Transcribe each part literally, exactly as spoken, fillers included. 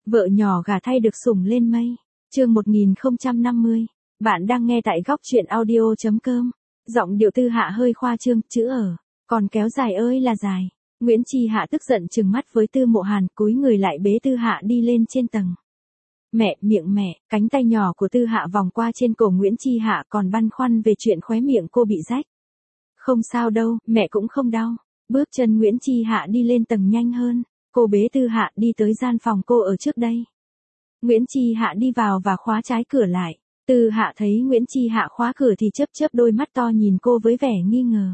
Vợ nhỏ gả thay được sủng lên mây. Chương một nghìn không trăm năm mươi. Bạn đang nghe tại góc truyện audio chấm com. Giọng điệu Tư Hạ hơi khoa trương, chữ ở, còn kéo dài ơi là dài. Nguyễn Chi Hạ tức giận trừng mắt với Tư Mộ Hàn, cúi người lại bế Tư Hạ đi lên trên tầng. Mẹ, miệng mẹ, cánh tay nhỏ của Tư Hạ vòng qua trên cổ Nguyễn Chi Hạ, còn băn khoăn về chuyện khóe miệng cô bị rách. Không sao đâu, mẹ cũng không đau. Bước chân Nguyễn Chi Hạ đi lên tầng nhanh hơn. Cô bế Tư Hạ đi tới gian phòng cô ở trước đây. Nguyễn Chi Hạ đi vào và khóa trái cửa lại. Tư Hạ thấy Nguyễn Chi Hạ khóa cửa thì chớp chớp đôi mắt to nhìn cô với vẻ nghi ngờ.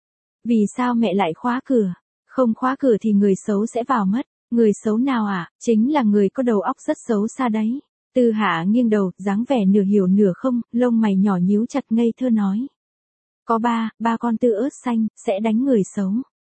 Vì sao mẹ lại khóa cửa? Không khóa cửa thì người xấu sẽ vào mất. Người xấu nào à? Chính là người có đầu óc rất xấu xa đấy. Tư Hạ nghiêng đầu, dáng vẻ nửa hiểu nửa không, lông mày nhỏ nhíu chặt ngây thơ nói. Có ba, ba con tư ớt xanh, sẽ đánh người xấu.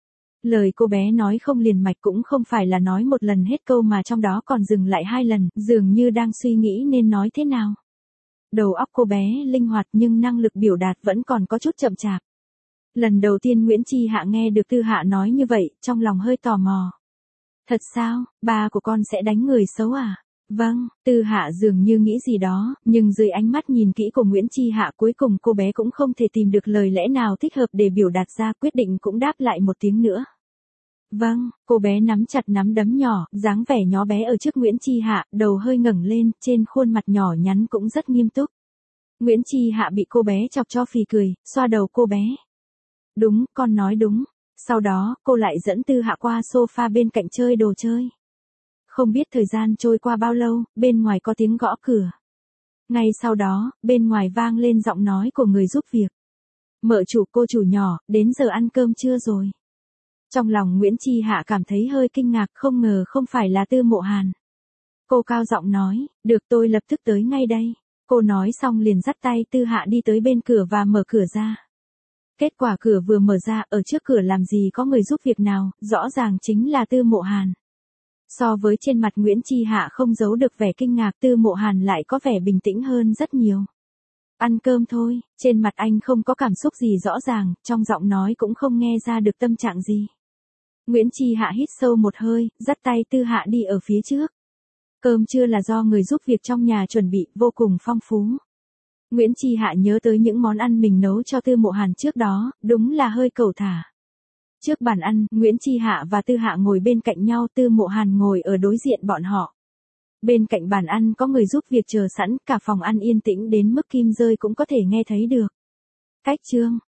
Lời cô bé nói không liền mạch, cũng không phải là nói một lần hết câu mà trong đó còn dừng lại hai lần, dường như đang suy nghĩ nên nói thế nào. Đầu óc cô bé linh hoạt nhưng năng lực biểu đạt vẫn còn có chút chậm chạp. Lần đầu tiên Nguyễn Chi Hạ nghe được Tư Hạ nói như vậy, trong lòng hơi tò mò. Thật sao, ba của con sẽ đánh người xấu à? Vâng, Tư Hạ dường như nghĩ gì đó, nhưng dưới ánh mắt nhìn kỹ của Nguyễn Chi Hạ cuối cùng cô bé cũng không thể tìm được lời lẽ nào thích hợp để biểu đạt ra, quyết định cũng đáp lại một tiếng nữa. Vâng, cô bé nắm chặt nắm đấm nhỏ, dáng vẻ nhỏ bé ở trước Nguyễn Chi Hạ, đầu hơi ngẩng lên, trên khuôn mặt nhỏ nhắn cũng rất nghiêm túc. Nguyễn Chi Hạ bị cô bé chọc cho phì cười, xoa đầu cô bé. Đúng, con nói đúng. Sau đó, cô lại dẫn Tư Hạ qua sofa bên cạnh chơi đồ chơi. Không biết thời gian trôi qua bao lâu, bên ngoài có tiếng gõ cửa. Ngay sau đó, bên ngoài vang lên giọng nói của người giúp việc. Mợ chủ, cô chủ nhỏ, đến giờ ăn cơm chưa rồi? Trong lòng Nguyễn Chi Hạ cảm thấy hơi kinh ngạc, không ngờ không phải là Tư Mộ Hàn. Cô cao giọng nói, được, tôi lập tức tới ngay đây. Cô nói xong liền dắt tay Tư Hạ đi tới bên cửa và mở cửa ra. Kết quả cửa vừa mở ra, ở trước cửa làm gì có người giúp việc nào, rõ ràng chính là Tư Mộ Hàn. So với trên mặt Nguyễn Chi Hạ không giấu được vẻ kinh ngạc, Tư Mộ Hàn lại có vẻ bình tĩnh hơn rất nhiều. Ăn cơm thôi, trên mặt anh không có cảm xúc gì rõ ràng, trong giọng nói cũng không nghe ra được tâm trạng gì. Nguyễn Chi Hạ hít sâu một hơi, dắt tay Tư Hạ đi ở phía trước. Cơm trưa là do người giúp việc trong nhà chuẩn bị, vô cùng phong phú. Nguyễn Chi Hạ nhớ tới những món ăn mình nấu cho Tư Mộ Hàn trước đó, đúng là hơi cẩu thả. Trước bàn ăn, Nguyễn Chi Hạ và Tư Hạ ngồi bên cạnh nhau, Tư Mộ Hàn ngồi ở đối diện bọn họ. Bên cạnh bàn ăn có người giúp việc chờ sẵn, cả phòng ăn yên tĩnh đến mức kim rơi cũng có thể nghe thấy được. Cách chương,